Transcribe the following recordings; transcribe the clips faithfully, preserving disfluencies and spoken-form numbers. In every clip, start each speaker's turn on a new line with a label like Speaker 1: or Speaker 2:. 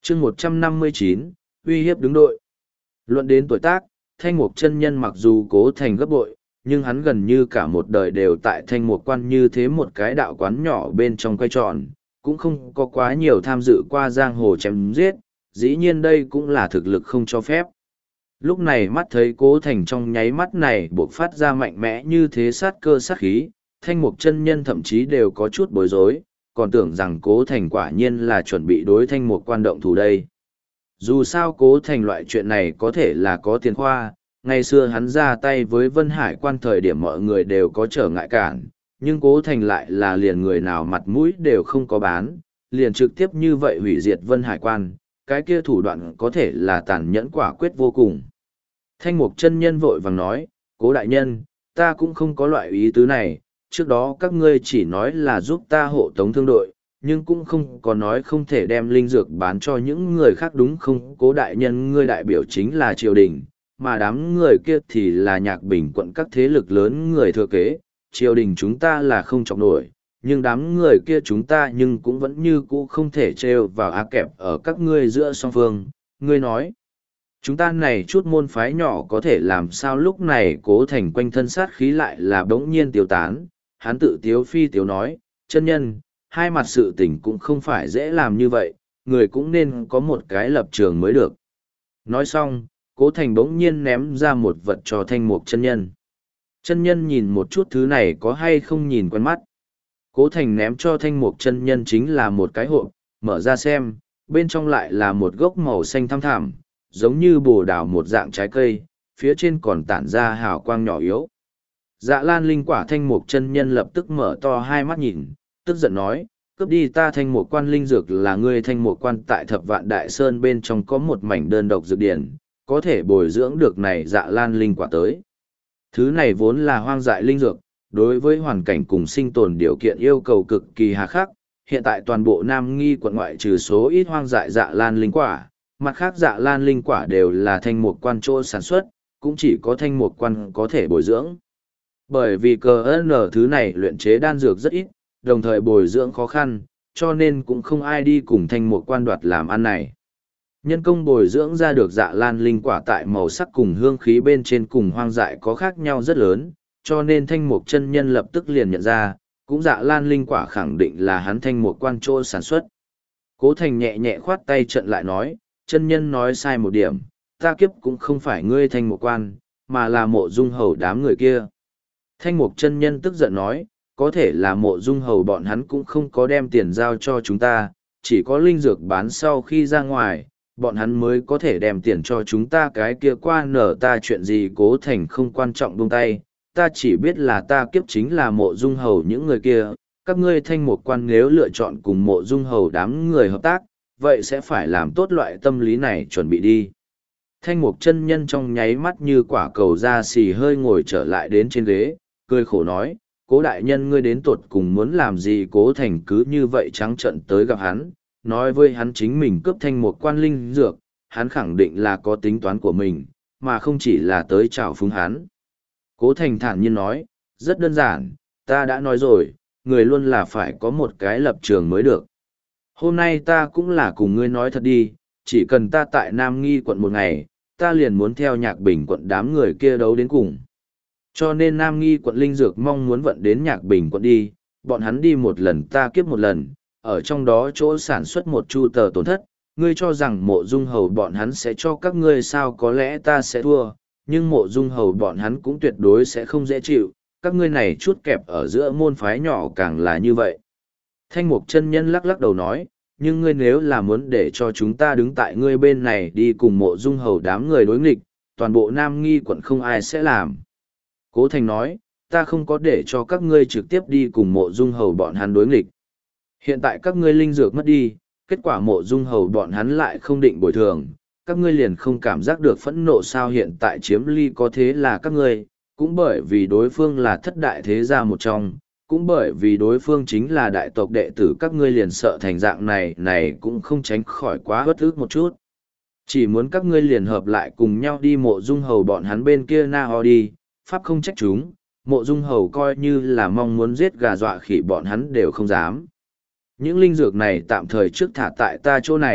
Speaker 1: chương một trăm năm mươi chín, uy hiếp đứng đội. Luận đến tuổi tác, Thanh Mục chân nhân mặc dù Cố Thành gấp bội, nhưng hắn gần như cả một đời đều tại Thanh Mục quan như thế một cái đạo quán nhỏ bên trong quay tròn, cũng không có quá nhiều tham dự qua giang hồ chém giết, dĩ nhiên đây cũng là thực lực không cho phép. Lúc này mắt thấy Cố Thành trong nháy mắt này buộc phát ra mạnh mẽ như thế sát cơ sát khí, Thanh Mục chân nhân thậm chí đều có chút bối rối, còn tưởng rằng Cố Thành quả nhiên là chuẩn bị đối Thanh Mục quan động thủ đây. Dù sao Cố Thành loại chuyện này có thể là có tiền khoa, ngày xưa hắn ra tay với Vân Hải quan thời điểm mọi người đều có trở ngại cản, nhưng Cố Thành lại là liền người nào mặt mũi đều không có bán, liền trực tiếp như vậy hủy diệt Vân Hải quan, cái kia thủ đoạn có thể là tàn nhẫn quả quyết vô cùng. Thanh Mục chân nhân vội vàng nói, Cố đại nhân, ta cũng không có loại ý tứ này, trước đó các ngươi chỉ nói là giúp ta hộ tống thương đội, nhưng cũng không có nói không thể đem linh dược bán cho những người khác đúng không? Cố đại nhân ngươi đại biểu chính là triều đình, mà đám người kia thì là Nhạc Bình quận các thế lực lớn người thừa kế, triều đình chúng ta là không chọc nổi, nhưng đám người kia chúng ta nhưng cũng vẫn như cũ không thể trêu vào á kẹp ở các ngươi giữa song phương, ngươi nói. Chúng ta này chút môn phái nhỏ có thể làm sao lúc này Cố Thành quanh thân sát khí lại là bỗng nhiên tiêu tán, hắn tự tiếu phi tiếu nói, chân nhân, hai mặt sự tình cũng không phải dễ làm như vậy, người cũng nên có một cái lập trường mới được. Nói xong, Cố Thành bỗng nhiên ném ra một vật cho Thanh Mục chân nhân. Chân nhân nhìn một chút thứ này có hay không nhìn quen mắt. Cố Thành ném cho Thanh Mục chân nhân chính là một cái hộp, mở ra xem, bên trong lại là một gốc màu xanh thăm thẳm, giống như bồ đào một dạng trái cây, phía trên còn tản ra hào quang nhỏ yếu. Dạ Lan linh quả Thanh Mục chân nhân lập tức mở to hai mắt nhìn, tức giận nói, cướp đi ta Thanh Mục quan linh dược là ngươi Thanh Mục quan tại Thập Vạn Đại Sơn bên trong có một mảnh đơn độc dược điển, có thể bồi dưỡng được này Dạ Lan linh quả tới. Thứ này vốn là hoang dại linh dược, đối với hoàn cảnh cùng sinh tồn điều kiện yêu cầu cực kỳ hà khắc, hiện tại toàn bộ Nam Nghi quận ngoại trừ số ít hoang dại Dạ Lan linh quả, mặt khác Dạ Lan linh quả đều là Thanh Mục quan chỗ sản xuất, cũng chỉ có Thanh Mục quan có thể bồi dưỡng. Bởi vì cờ nở thứ này luyện chế đan dược rất ít, đồng thời bồi dưỡng khó khăn, cho nên cũng không ai đi cùng Thanh Mục quan đoạt làm ăn này. Nhân công bồi dưỡng ra được Dạ Lan linh quả tại màu sắc cùng hương khí bên trên cùng hoang dại có khác nhau rất lớn, cho nên Thanh Mục chân nhân lập tức liền nhận ra, cũng Dạ Lan linh quả khẳng định là hắn Thanh Mục quan chỗ sản xuất. Cố Thành nhẹ nhẹ khoát tay trận lại nói, chân nhân nói sai một điểm, ta kiếp cũng không phải ngươi Thanh Mục quan, mà là Mộ Dung Hầu đám người kia. Thanh Mục chân nhân tức giận nói, có thể là Mộ Dung Hầu bọn hắn cũng không có đem tiền giao cho chúng ta, chỉ có linh dược bán sau khi ra ngoài, bọn hắn mới có thể đem tiền cho chúng ta, cái kia qua nở ta chuyện gì Cố Thành không quan trọng buông tay, ta chỉ biết là ta kiếp chính là Mộ Dung Hầu những người kia, các ngươi Thanh Mục quan nếu lựa chọn cùng Mộ Dung Hầu đám người hợp tác, vậy sẽ phải làm tốt loại tâm lý này chuẩn bị đi. Thanh Mục chân nhân trong nháy mắt như quả cầu da xì hơi ngồi trở lại đến trên ghế, cười khổ nói, Cố đại nhân ngươi đến tuột cùng muốn làm gì? Cố Thành cứ như vậy trắng trợn tới gặp hắn, nói với hắn chính mình cướp Thanh Mục quan linh dược, hắn khẳng định là có tính toán của mình, mà không chỉ là tới chào phúng hắn. Cố Thành thản nhiên nói, rất đơn giản, ta đã nói rồi, người luôn là phải có một cái lập trường mới được. Hôm nay ta cũng là cùng ngươi nói thật đi, chỉ cần ta tại Nam Nghi quận một ngày, ta liền muốn theo Nhạc Bình quận đám người kia đấu đến cùng. Cho nên Nam Nghi quận linh dược mong muốn vận đến Nhạc Bình quận đi, bọn hắn đi một lần ta kiếp một lần, ở trong đó chỗ sản xuất một chu tờ tổn thất, ngươi cho rằng Mộ Dung Hầu bọn hắn sẽ cho các ngươi sao? Có lẽ ta sẽ thua, nhưng Mộ Dung Hầu bọn hắn cũng tuyệt đối sẽ không dễ chịu, các ngươi này chút kẹp ở giữa môn phái nhỏ càng là như vậy. Thanh Mục chân nhân lắc lắc đầu nói, nhưng ngươi nếu là muốn để cho chúng ta đứng tại ngươi bên này đi cùng Mộ Dung Hầu đám người đối nghịch, toàn bộ Nam Nghi quận không ai sẽ làm. Cố Thành nói, ta không có để cho các ngươi trực tiếp đi cùng Mộ Dung Hầu bọn hắn đối nghịch. Hiện tại các ngươi linh dược mất đi, kết quả Mộ Dung Hầu bọn hắn lại không định bồi thường, các ngươi liền không cảm giác được phẫn nộ sao? Hiện tại chiếm ly có thế là các ngươi, cũng bởi vì đối phương là thất đại thế gia một trong, cũng bởi vì đối phương chính là đại tộc đệ tử, các ngươi liền sợ thành dạng này, này cũng không tránh khỏi quá bất ức một chút. Chỉ muốn các ngươi liền hợp lại cùng nhau đi Mộ Dung Hầu bọn hắn bên kia na ho đi, pháp không trách chúng, Mộ Dung Hầu coi như là mong muốn giết gà dọa khỉ bọn hắn đều không dám. Những linh dược này tạm thời trước thả tại ta chỗ này,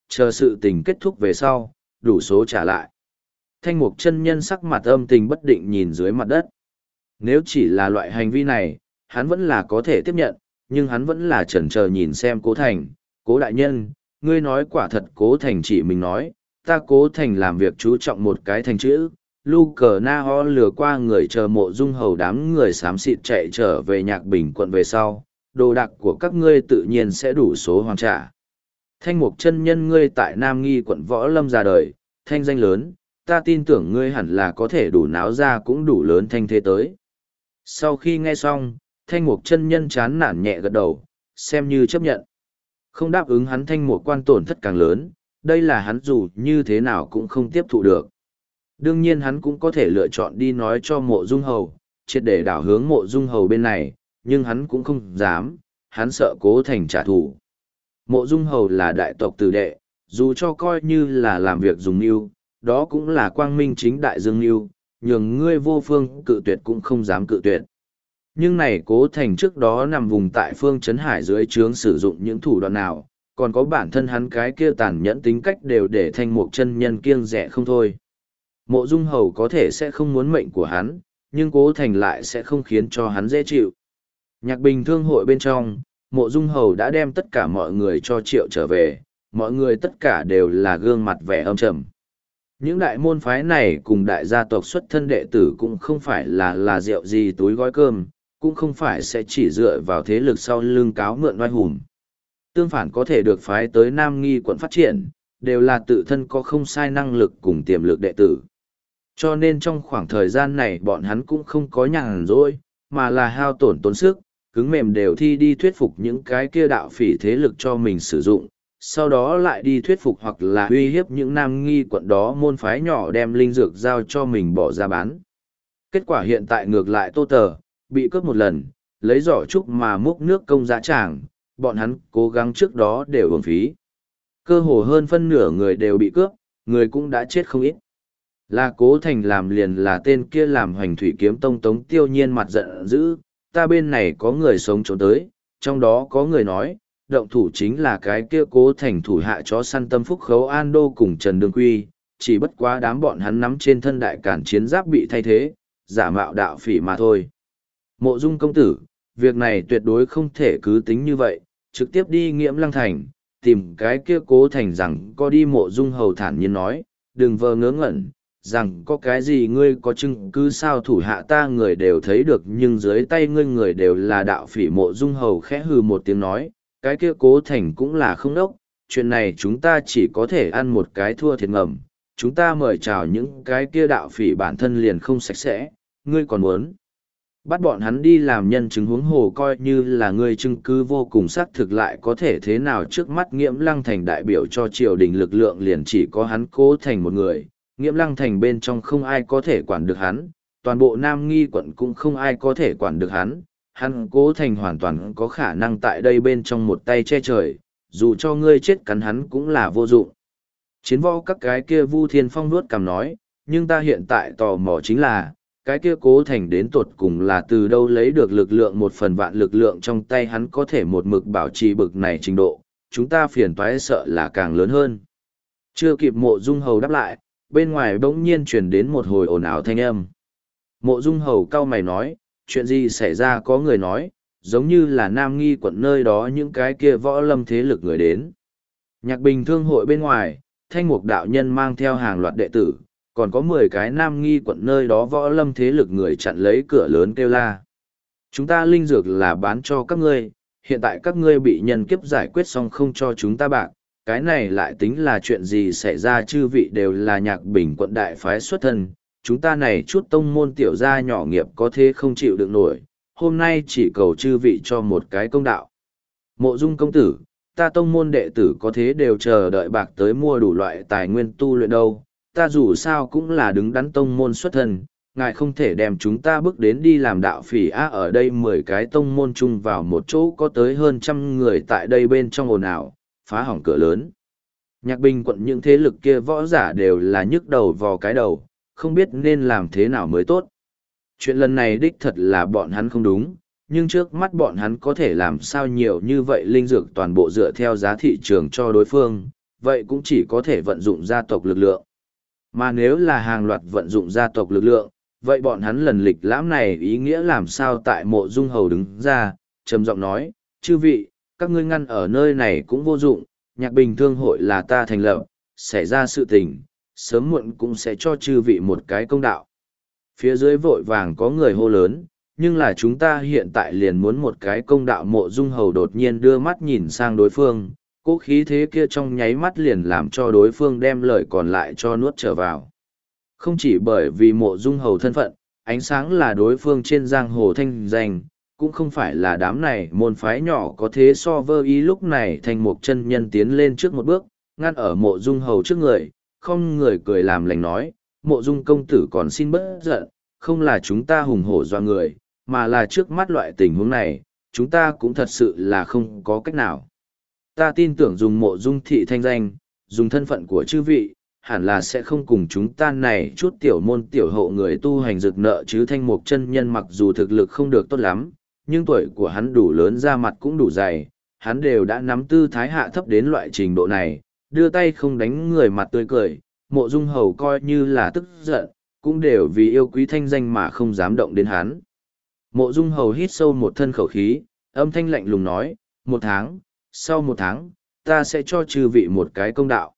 Speaker 1: chờ sự tình kết thúc về sau, đủ số trả lại. Thanh mục chân nhân sắc mặt âm tình bất định nhìn dưới mặt đất. Nếu chỉ là loại hành vi này, hắn vẫn là có thể tiếp nhận, nhưng hắn vẫn là chần chờ nhìn xem Cố Thành. Cố đại nhân, ngươi nói quả thật. Cố Thành chỉ mình nói, ta Cố Thành làm việc chú trọng một cái thành chữ. Lu cờ na ho lừa qua người chờ Mộ Dung Hầu đám người xám xịt chạy trở về Nhạc Bình quận về sau, đồ đạc của các ngươi tự nhiên sẽ đủ số hoàn trả. Thanh mục chân nhân ngươi tại Nam Nghi quận Võ Lâm ra đời, thanh danh lớn, ta tin tưởng ngươi hẳn là có thể đủ náo ra cũng đủ lớn thanh thế tới. Sau khi nghe xong, thanh mục chân nhân chán nản nhẹ gật đầu, xem như chấp nhận. Không đáp ứng hắn thanh mục quan tổn thất càng lớn, đây là hắn dù như thế nào cũng không tiếp thụ được. Đương nhiên hắn cũng có thể lựa chọn đi nói cho Mộ Dung Hầu, triệt để đảo hướng Mộ Dung Hầu bên này, nhưng hắn cũng không dám, hắn sợ Cố Thành trả thù. Mộ Dung Hầu là đại tộc tử đệ, dù cho coi như là làm việc dùng mưu, đó cũng là quang minh chính đại dương mưu, nhường ngươi vô phương cự tuyệt cũng không dám cự tuyệt. Nhưng này Cố Thành trước đó nằm vùng tại phương Trấn Hải dưới trướng sử dụng những thủ đoạn nào, còn có bản thân hắn cái kia tàn nhẫn tính cách đều để thanh mục chân nhân kiêng dè không thôi. Mộ Dung Hầu có thể sẽ không muốn mệnh của hắn, nhưng Cố Thành lại sẽ không khiến cho hắn dễ chịu. Nhạc Bình thương hội bên trong, Mộ Dung Hầu đã đem tất cả mọi người cho triệu trở về, mọi người tất cả đều là gương mặt vẻ âm trầm. Những đại môn phái này cùng đại gia tộc xuất thân đệ tử cũng không phải là là rượu gì túi gói cơm, cũng không phải sẽ chỉ dựa vào thế lực sau lưng cáo mượn oai hùng. Tương phản có thể được phái tới Nam Nghi quận phát triển, đều là tự thân có không sai năng lực cùng tiềm lực đệ tử. Cho nên trong khoảng thời gian này bọn hắn cũng không có nhàn rỗi, mà là hao tổn tốn sức, cứng mềm đều thi đi thuyết phục những cái kia đạo phỉ thế lực cho mình sử dụng, sau đó lại đi thuyết phục hoặc là uy hiếp những Nam Nghi quận đó môn phái nhỏ đem linh dược giao cho mình bỏ ra bán. Kết quả hiện tại ngược lại Tô Tờ, bị cướp một lần, lấy giỏ trúc mà múc nước công giá tràng, bọn hắn cố gắng trước đó đều uổng phí. Cơ hồ hơn phân nửa người đều bị cướp, người cũng đã chết không ít. Là Cố Thành làm liền là tên kia làm Hoành Thủy Kiếm Tông Tống Tiêu Nhiên mặt giận dữ, ta bên này có người sống trốn tới, trong đó có người nói, động thủ chính là cái kia Cố Thành thủ hạ chó săn Tâm Phúc Khấu An Đô cùng Trần Đương Quy, chỉ bất quá đám bọn hắn nắm trên thân đại cản chiến giáp bị thay thế, giả mạo đạo phỉ mà thôi. Mộ Dung công tử, việc này tuyệt đối không thể cứ tính như vậy, trực tiếp đi Nghiễm Lăng Thành, tìm cái kia Cố Thành rằng có đi. Mộ Dung hầu thản nhiên nói, đừng vờ ngớ ngẩn, rằng có cái gì ngươi có chứng cứ sao thủ hạ ta người đều thấy được nhưng dưới tay ngươi người đều là đạo phỉ. Mộ Dung hầu khẽ hừ một tiếng nói, cái kia Cố Thành cũng là không đốc, chuyện này chúng ta chỉ có thể ăn một cái thua thiệt ngầm, chúng ta mời chào những cái kia đạo phỉ bản thân liền không sạch sẽ, ngươi còn muốn bắt bọn hắn đi làm nhân chứng huống hồ coi như là ngươi chứng cứ vô cùng xác thực lại có thể thế nào. Trước mắt Nghiễm Lăng Thành đại biểu cho triều đình lực lượng liền chỉ có hắn Cố Thành một người, Nghiễm Lăng Thành bên trong không ai có thể quản được hắn, toàn bộ Nam Nghi quận cũng không ai có thể quản được hắn, hắn Cố Thành hoàn toàn có khả năng tại đây bên trong một tay che trời, dù cho ngươi chết cắn hắn cũng là vô dụng. Chiến võ các cái kia Vu Thiên Phong nuốt cằm nói, nhưng ta hiện tại tò mò chính là, cái kia Cố Thành đến tột cùng là từ đâu lấy được lực lượng, một phần vạn lực lượng trong tay hắn có thể một mực bảo trì bực này trình độ, chúng ta phiền toái sợ là càng lớn hơn. Chưa kịp Mộ Dung hầu đáp lại, bên ngoài bỗng nhiên truyền đến một hồi ồn ào thanh âm. Mộ Dung hầu cau mày nói, chuyện gì xảy ra? Có người nói, giống như là Nam Nghi quận nơi đó những cái kia võ lâm thế lực người đến. Nhạc Bình thương hội bên ngoài, Thanh Mục đạo nhân mang theo hàng loạt đệ tử, còn có mười cái Nam Nghi quận nơi đó võ lâm thế lực người chặn lấy cửa lớn kêu la. Chúng ta linh dược là bán cho các ngươi, hiện tại các ngươi bị nhân kiếp giải quyết xong không cho chúng ta bạc, cái này lại tính là chuyện gì xảy ra? Chư vị đều là Nhạc Bình quận đại phái xuất thân, chúng ta này chút tông môn tiểu gia nhỏ nghiệp có thế không chịu được nổi, hôm nay chỉ cầu chư vị cho một cái công đạo. Mộ Dung công tử, ta tông môn đệ tử có thế đều chờ đợi bạc tới mua đủ loại tài nguyên tu luyện đâu, ta dù sao cũng là đứng đắn tông môn xuất thân, ngài không thể đem chúng ta bước đến đi làm đạo phỉ á. Ở đây mười cái tông môn chung vào một chỗ có tới hơn trăm người tại đây bên trong ồn ào, phá hỏng cửa lớn. Nhạc Bình quận những thế lực kia võ giả đều là nhức đầu vò cái đầu, không biết nên làm thế nào mới tốt. Chuyện lần này đích thật là bọn hắn không đúng, nhưng trước mắt bọn hắn có thể làm sao nhiều như vậy linh dược toàn bộ dựa theo giá thị trường cho đối phương, vậy cũng chỉ có thể vận dụng gia tộc lực lượng. Mà nếu là hàng loạt vận dụng gia tộc lực lượng, vậy bọn hắn lần lịch lãm này ý nghĩa làm sao? Tại Mộ Dung Hầu đứng ra, trầm giọng nói, chư vị, các ngươi ngăn ở nơi này cũng vô dụng, Nhạc Bình Thương hội là ta thành lập, xảy ra sự tình, sớm muộn cũng sẽ cho chư vị một cái công đạo. Phía dưới vội vàng có người hô lớn, nhưng là chúng ta hiện tại liền muốn một cái công đạo. Mộ Dung Hầu đột nhiên đưa mắt nhìn sang đối phương, cố khí thế kia trong nháy mắt liền làm cho đối phương đem lời còn lại cho nuốt trở vào. Không chỉ bởi vì Mộ Dung Hầu thân phận, ánh sáng là đối phương trên giang hồ thanh danh, cũng không phải là đám này môn phái nhỏ có thế so vơ ý. Lúc này Thanh Mục chân nhân tiến lên trước một bước, ngăn ở Mộ Dung Hầu trước người, không người cười làm lành nói, Mộ Dung công tử còn xin bớt giận, không là chúng ta hùng hổ doa người, mà là trước mắt loại tình huống này, chúng ta cũng thật sự là không có cách nào. Ta tin tưởng dùng Mộ Dung thị thanh danh, dùng thân phận của chư vị, hẳn là sẽ không cùng chúng ta này chút tiểu môn tiểu hậu người tu hành rực nợ chứ. Thanh Mục chân nhân mặc dù thực lực không được tốt lắm, nhưng tuổi của hắn đủ lớn, ra mặt cũng đủ dày, hắn đều đã nắm tư thái hạ thấp đến loại trình độ này, đưa tay không đánh người mặt tươi cười. Mộ Dung Hầu coi như là tức giận, cũng đều vì yêu quý thanh danh mà không dám động đến hắn. Mộ Dung Hầu hít sâu một thân khẩu khí, âm thanh lạnh lùng nói, một tháng, sau một tháng, ta sẽ cho chư vị một cái công đạo.